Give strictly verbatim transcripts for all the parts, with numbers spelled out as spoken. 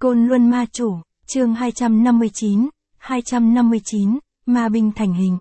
Côn Luân Ma Chủ, chương hai trăm năm mươi chín, hai trăm năm mươi chín, Ma Binh thành hình.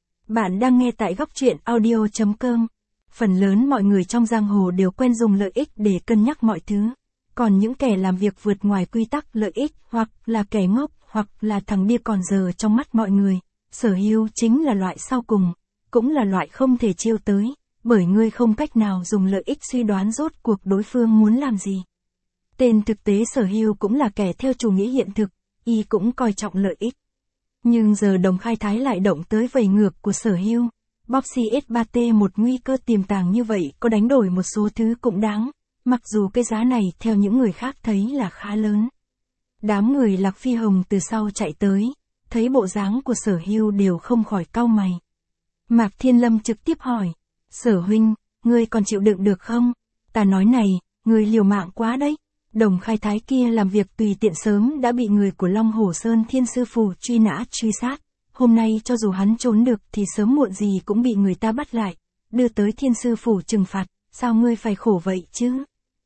Bạn đang nghe tại góc truyện audio chấm com. Phần lớn mọi người trong giang hồ đều quen dùng lợi ích để cân nhắc mọi thứ. Còn những kẻ làm việc vượt ngoài quy tắc lợi ích, hoặc là kẻ ngốc, hoặc là thằng điên còn giờ trong mắt mọi người, Sở Hưu chính là loại sau cùng, cũng là loại không thể chiêu tới, bởi ngươi không cách nào dùng lợi ích suy đoán rốt cuộc đối phương muốn làm gì. Tên thực tế Sở Hưu cũng là kẻ theo chủ nghĩa hiện thực, y cũng coi trọng lợi ích. Nhưng giờ Đồng Khai Thái lại động tới vầy ngược của Sở Hưu. Boxy S ba T một nguy cơ tiềm tàng như vậy có đánh đổi một số thứ cũng đáng, mặc dù cái giá này theo những người khác thấy là khá lớn. Đám người Lạc Phi Hồng từ sau chạy tới, thấy bộ dáng của Sở Hưu đều không khỏi cau mày. Mạc Thiên Lâm trực tiếp hỏi, Sở huynh, ngươi còn chịu đựng được không? Ta nói này, ngươi liều mạng quá đấy. Đồng Khai Thái kia làm việc tùy tiện sớm đã bị người của Long Hổ Sơn Thiên Sư Phủ truy nã truy sát. Hôm nay cho dù hắn trốn được thì sớm muộn gì cũng bị người ta bắt lại, đưa tới Thiên Sư Phủ trừng phạt, sao ngươi phải khổ vậy chứ?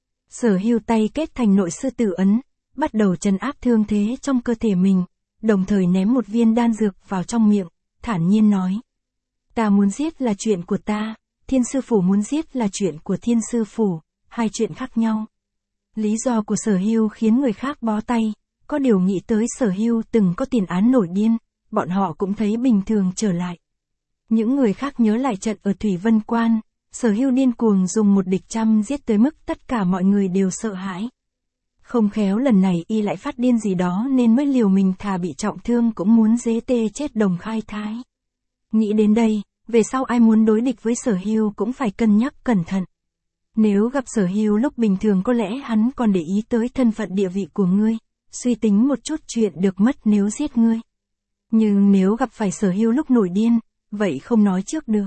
Sở Hưu tay kết thành nội sư tử ấn, bắt đầu trấn áp thương thế trong cơ thể mình, đồng thời ném một viên đan dược vào trong miệng, thản nhiên nói. Ta muốn giết là chuyện của ta, Thiên Sư Phủ muốn giết là chuyện của Thiên Sư Phủ, hai chuyện khác nhau. Lý do của Sở Hưu khiến người khác bó tay, có điều nghĩ tới Sở Hưu từng có tiền án nổi điên, bọn họ cũng thấy bình thường trở lại. Những người khác nhớ lại trận ở Thủy Vân Quan, Sở Hưu điên cuồng dùng một địch trăm giết tới mức tất cả mọi người đều sợ hãi. Không khéo lần này y lại phát điên gì đó nên mới liều mình thà bị trọng thương cũng muốn dế tê chết Đồng Khai Thái. Nghĩ đến đây, về sau ai muốn đối địch với Sở Hưu cũng phải cân nhắc cẩn thận. Nếu gặp Sở Hưu lúc bình thường có lẽ hắn còn để ý tới thân phận địa vị của ngươi, suy tính một chút chuyện được mất nếu giết ngươi. Nhưng nếu gặp phải Sở Hưu lúc nổi điên, vậy không nói trước được.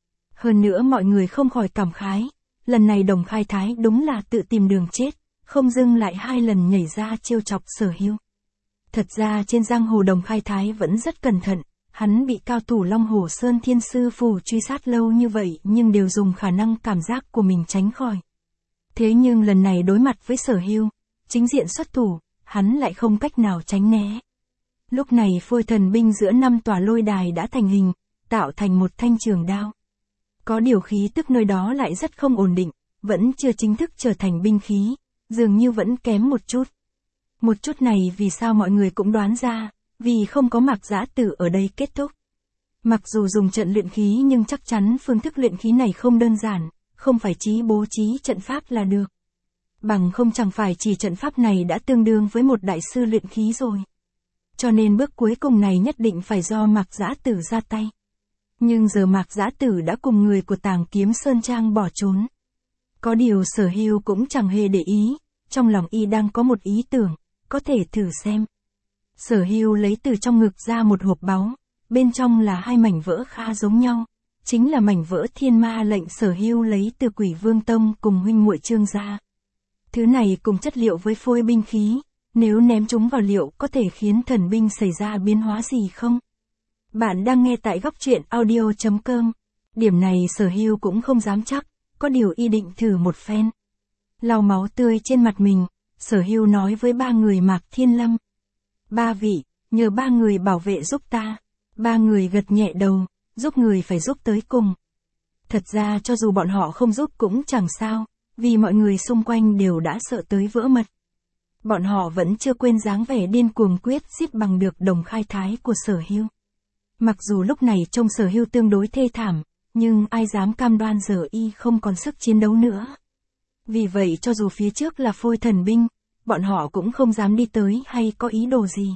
Hơn nữa mọi người không khỏi cảm khái, lần này Đồng Khai Thái đúng là tự tìm đường chết, không dưng lại hai lần nhảy ra trêu chọc Sở Hưu. Thật ra trên giang hồ Đồng Khai Thái vẫn rất cẩn thận, hắn bị cao thủ Long Hổ Sơn Thiên Sư Phủ truy sát lâu như vậy nhưng đều dùng khả năng cảm giác của mình tránh khỏi. Thế nhưng lần này đối mặt với Sở Hưu, chính diện xuất thủ, hắn lại không cách nào tránh né. Lúc này Phôi Thần Binh giữa năm tòa lôi đài đã thành hình, tạo thành một thanh trường đao. Có điều khí tức nơi đó lại rất không ổn định, vẫn chưa chính thức trở thành binh khí, dường như vẫn kém một chút. Một chút này vì sao mọi người cũng đoán ra, vì không có Mạc Giã Tử ở đây kết thúc. Mặc dù dùng trận luyện khí nhưng chắc chắn phương thức luyện khí này không đơn giản, không phải chỉ bố trí trận pháp là được. Bằng không chẳng phải chỉ trận pháp này đã tương đương với một đại sư luyện khí rồi. Cho nên bước cuối cùng này nhất định phải do Mạc Giã Tử ra tay. Nhưng giờ Mạc Giã Tử đã cùng người của Tàng Kiếm Sơn Trang bỏ trốn. Có điều Sở Hưu cũng chẳng hề để ý, trong lòng y đang có một ý tưởng, có thể thử xem. Sở Hưu lấy từ trong ngực ra một hộp báu, bên trong là hai mảnh vỡ khá giống nhau, chính là mảnh vỡ thiên ma lệnh Sở Hưu lấy từ Quỷ Vương Tông cùng huynh muội Trương gia. Thứ này cùng chất liệu với phôi binh khí, nếu ném chúng vào liệu có thể khiến thần binh xảy ra biến hóa gì không? Bạn đang nghe tại góc truyện audio chấm com. Điểm này Sở Hưu cũng không dám chắc, có điều y định thử một phen. Lau máu tươi trên mặt mình, Sở Hưu nói với ba người Mạc Thiên Lâm. Ba vị, nhờ ba người bảo vệ giúp ta. Ba người gật nhẹ đầu, giúp người phải giúp tới cùng. Thật ra cho dù bọn họ không giúp cũng chẳng sao, vì mọi người xung quanh đều đã sợ tới vỡ mật. Bọn họ vẫn chưa quên dáng vẻ điên cuồng quyết giết bằng được Đồng Khai Thái của Sở Hưu. Mặc dù lúc này trông Sở Hưu tương đối thê thảm, nhưng ai dám cam đoan giờ y không còn sức chiến đấu nữa. Vì vậy cho dù phía trước là Phôi Thần Binh, bọn họ cũng không dám đi tới hay có ý đồ gì.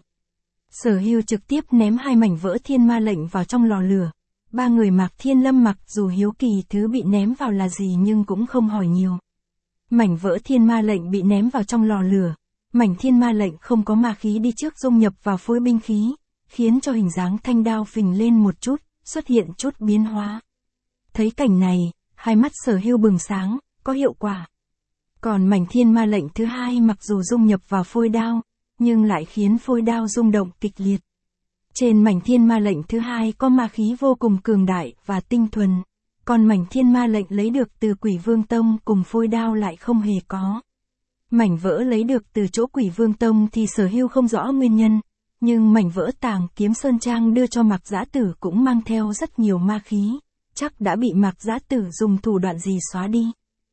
Sở Hưu trực tiếp ném hai mảnh vỡ thiên ma lệnh vào trong lò lửa. Ba người Mạc Thiên Lâm mặc dù hiếu kỳ thứ bị ném vào là gì nhưng cũng không hỏi nhiều. Mảnh vỡ thiên ma lệnh bị ném vào trong lò lửa. Mảnh thiên ma lệnh không có ma khí đi trước dung nhập vào phôi binh khí, khiến cho hình dáng thanh đao phình lên một chút, xuất hiện chút biến hóa. Thấy cảnh này, hai mắt Sở Hưu bừng sáng, có hiệu quả. Còn mảnh thiên ma lệnh thứ hai mặc dù dung nhập vào phôi đao, nhưng lại khiến phôi đao rung động kịch liệt. Trên mảnh thiên ma lệnh thứ hai có ma khí vô cùng cường đại và tinh thuần, còn mảnh thiên ma lệnh lấy được từ Quỷ Vương Tông cùng phôi đao lại không hề có. Mảnh vỡ lấy được từ chỗ Quỷ Vương Tông thì Sở Hưu không rõ nguyên nhân, nhưng mảnh vỡ Tàng Kiếm Sơn Trang đưa cho Mạc Giã Tử cũng mang theo rất nhiều ma khí, chắc đã bị Mạc Giã Tử dùng thủ đoạn gì xóa đi.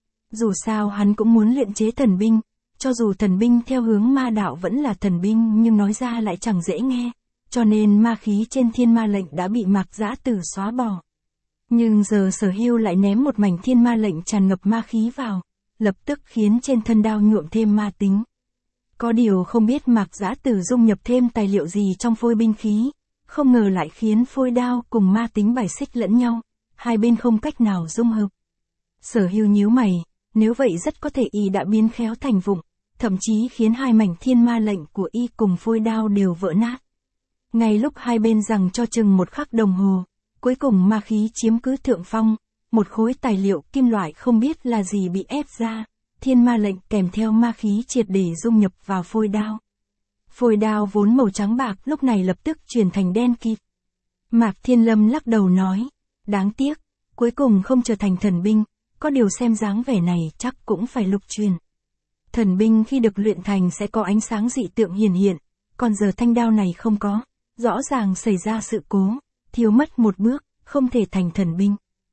Dù sao hắn cũng muốn luyện chế thần binh, cho dù thần binh theo hướng ma đạo vẫn là thần binh nhưng nói ra lại chẳng dễ nghe, cho nên ma khí trên thiên ma lệnh đã bị Mạc Giã Tử xóa bỏ. Nhưng giờ Sở Hưu lại ném một mảnh thiên ma lệnh tràn ngập ma khí vào, lập tức khiến trên thân đao nhuộm thêm ma tính. Có điều không biết Mạc Giã Tử dung nhập thêm tài liệu gì trong phôi binh khí, không ngờ lại khiến phôi đao cùng ma tính bài xích lẫn nhau, hai bên không cách nào dung hợp. Sở Hưu nhíu mày, nếu vậy rất có thể y đã biến khéo thành vụng, thậm chí khiến hai mảnh thiên ma lệnh của y cùng phôi đao đều vỡ nát. Ngay lúc hai bên giằng cho chừng một khắc đồng hồ, cuối cùng ma khí chiếm cứ thượng phong, một khối tài liệu kim loại không biết là gì bị ép ra, thiên ma lệnh kèm theo ma khí triệt để dung nhập vào phôi đao. Phôi đao vốn màu trắng bạc lúc này lập tức chuyển thành đen kịt. Mạc Thiên Lâm lắc đầu nói, đáng tiếc, cuối cùng không trở thành thần binh, có điều xem dáng vẻ này chắc cũng phải lục truyền. Thần binh khi được luyện thành sẽ có ánh sáng dị tượng hiển hiện, còn giờ thanh đao này không có, rõ ràng xảy ra sự cố, thiếu mất một bước, không thể thành thần binh.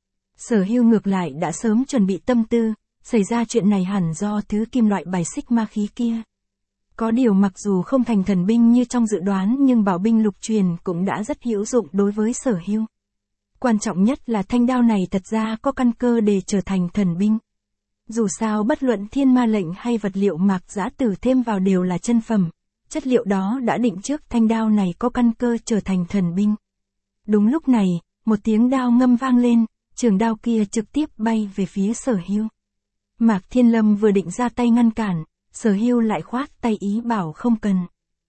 Sở Hưu ngược lại đã sớm chuẩn bị tâm tư, xảy ra chuyện này hẳn do thứ kim loại bài xích ma khí kia. Có điều mặc dù không thành thần binh như trong dự đoán nhưng bảo binh lục truyền cũng đã rất hữu dụng đối với Sở Hưu. Quan trọng nhất là thanh đao này thật ra có căn cơ để trở thành thần binh. Dù sao bất luận thiên ma lệnh hay vật liệu Mạc Giã Tử thêm vào đều là chân phẩm, chất liệu đó đã định trước thanh đao này có căn cơ trở thành thần binh. Đúng lúc này, một tiếng đao ngâm vang lên, trường đao kia trực tiếp bay về phía Sở Hưu. Mạc Thiên Lâm vừa định ra tay ngăn cản, Sở Hưu lại khoát tay ý bảo không cần.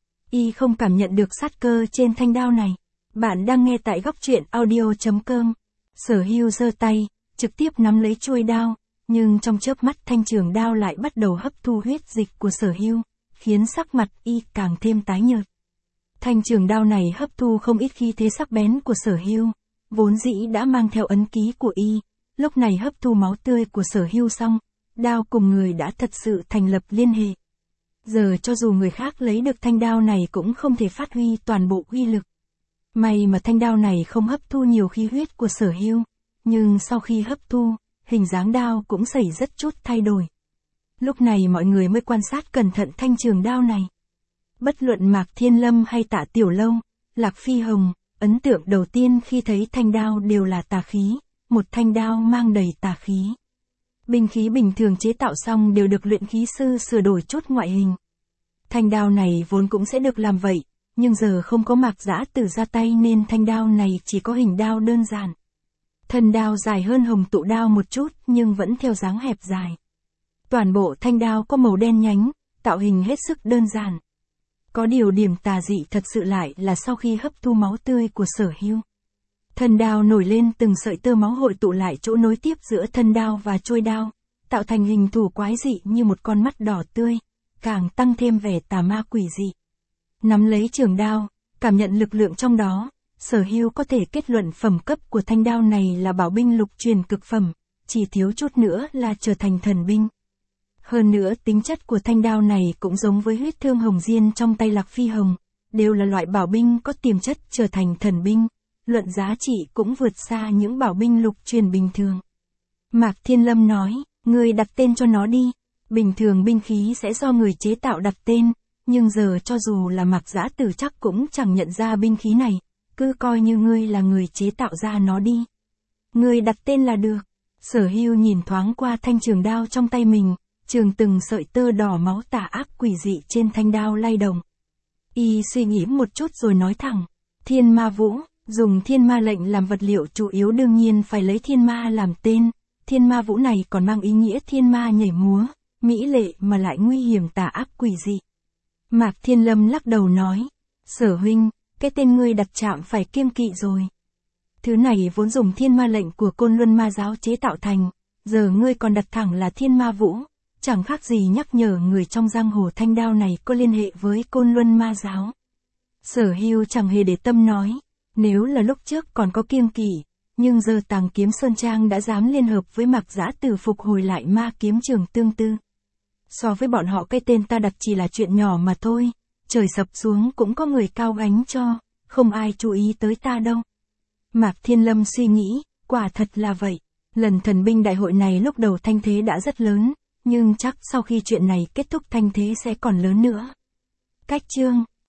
Y không cảm nhận được sát cơ trên thanh đao này. Bạn đang nghe tại góc truyện audio chấm com. Sở Hưu giơ tay, trực tiếp nắm lấy chuôi đao, nhưng trong chớp mắt thanh trường đao lại bắt đầu hấp thu huyết dịch của Sở Hưu, khiến sắc mặt y càng thêm tái nhợt. Thanh trường đao này hấp thu không ít khí thế sắc bén của Sở Hưu, vốn dĩ đã mang theo ấn ký của y, lúc này hấp thu máu tươi của Sở Hưu xong, đao cùng người đã thật sự thành lập liên hệ. Giờ cho dù người khác lấy được thanh đao này cũng không thể phát huy toàn bộ uy lực. May mà thanh đao này không hấp thu nhiều khí huyết của Sở Hưu, nhưng sau khi hấp thu, hình dáng đao cũng xảy rất chút thay đổi. Lúc này mọi người mới quan sát cẩn thận thanh trường đao này. Bất luận Mạc Thiên Lâm hay Tạ Tiểu Lâu, Lạc Phi Hồng, ấn tượng đầu tiên khi thấy thanh đao đều là tà khí, một thanh đao mang đầy tà khí. Binh khí bình thường chế tạo xong đều được luyện khí sư sửa đổi chút ngoại hình. Thanh đao này vốn cũng sẽ được làm vậy, nhưng giờ không có Mạc Giã Tử ra tay nên thanh đao này chỉ có hình đao đơn giản. Thân đao dài hơn hồng tụ đao một chút nhưng vẫn theo dáng hẹp dài. Toàn bộ thanh đao có màu đen nhánh, tạo hình hết sức đơn giản. Có điều điểm tà dị thật sự lại là sau khi hấp thu máu tươi của Sở Hưu. Thân đao nổi lên từng sợi tơ máu hội tụ lại chỗ nối tiếp giữa thân đao và chuôi đao, tạo thành hình thù quái dị như một con mắt đỏ tươi, càng tăng thêm vẻ tà ma quỷ dị. Nắm lấy trường đao, cảm nhận lực lượng trong đó, Sở Hưu có thể kết luận phẩm cấp của thanh đao này là bảo binh lục truyền cực phẩm, chỉ thiếu chút nữa là trở thành thần binh. Hơn nữa tính chất của thanh đao này cũng giống với huyết thương hồng diên trong tay Lạc Phi Hồng, đều là loại bảo binh có tiềm chất trở thành thần binh, luận giá trị cũng vượt xa những bảo binh lục truyền bình thường. Mạc Thiên Lâm nói, người đặt tên cho nó đi, bình thường binh khí sẽ do người chế tạo đặt tên, nhưng giờ cho dù là Mạc Giã Tử chắc cũng chẳng nhận ra binh khí này, cứ coi như ngươi là người chế tạo ra nó đi. Ngươi đặt tên là được. Sở Hưu nhìn thoáng qua thanh trường đao trong tay mình, trường từng sợi tơ đỏ máu tà ác quỷ dị trên thanh đao lay động. Y suy nghĩ một chút rồi nói thẳng, Thiên Ma Vũ, dùng thiên ma lệnh làm vật liệu chủ yếu đương nhiên phải lấy thiên ma làm tên, Thiên Ma Vũ này còn mang ý nghĩa thiên ma nhảy múa, mỹ lệ mà lại nguy hiểm tà ác quỷ dị. Mạc Thiên Lâm lắc đầu nói, Sở huynh, cái tên ngươi đặt chạm phải kiêng kỵ rồi. Thứ này vốn dùng thiên ma lệnh của Côn Luân Ma Giáo chế tạo thành, giờ ngươi còn đặt thẳng là Thiên Ma Vũ, chẳng khác gì nhắc nhở người trong giang hồ thanh đao này có liên hệ với Côn Luân Ma Giáo. Sở Hưu chẳng hề để tâm nói, nếu là lúc trước còn có kiêng kỵ, nhưng giờ Tàng Kiếm Sơn Trang đã dám liên hợp với Mạc Giã Tử phục hồi lại ma kiếm trường tương tư. So với bọn họ cái tên ta đặt chỉ là chuyện nhỏ mà thôi. Trời sập xuống cũng có người cao gánh cho, không ai chú ý tới ta đâu. Mạc Thiên Lâm suy nghĩ, quả thật là vậy. Lần thần binh đại hội này lúc đầu thanh thế đã rất lớn, nhưng chắc sau khi chuyện này kết thúc thanh thế sẽ còn lớn nữa. Cách chương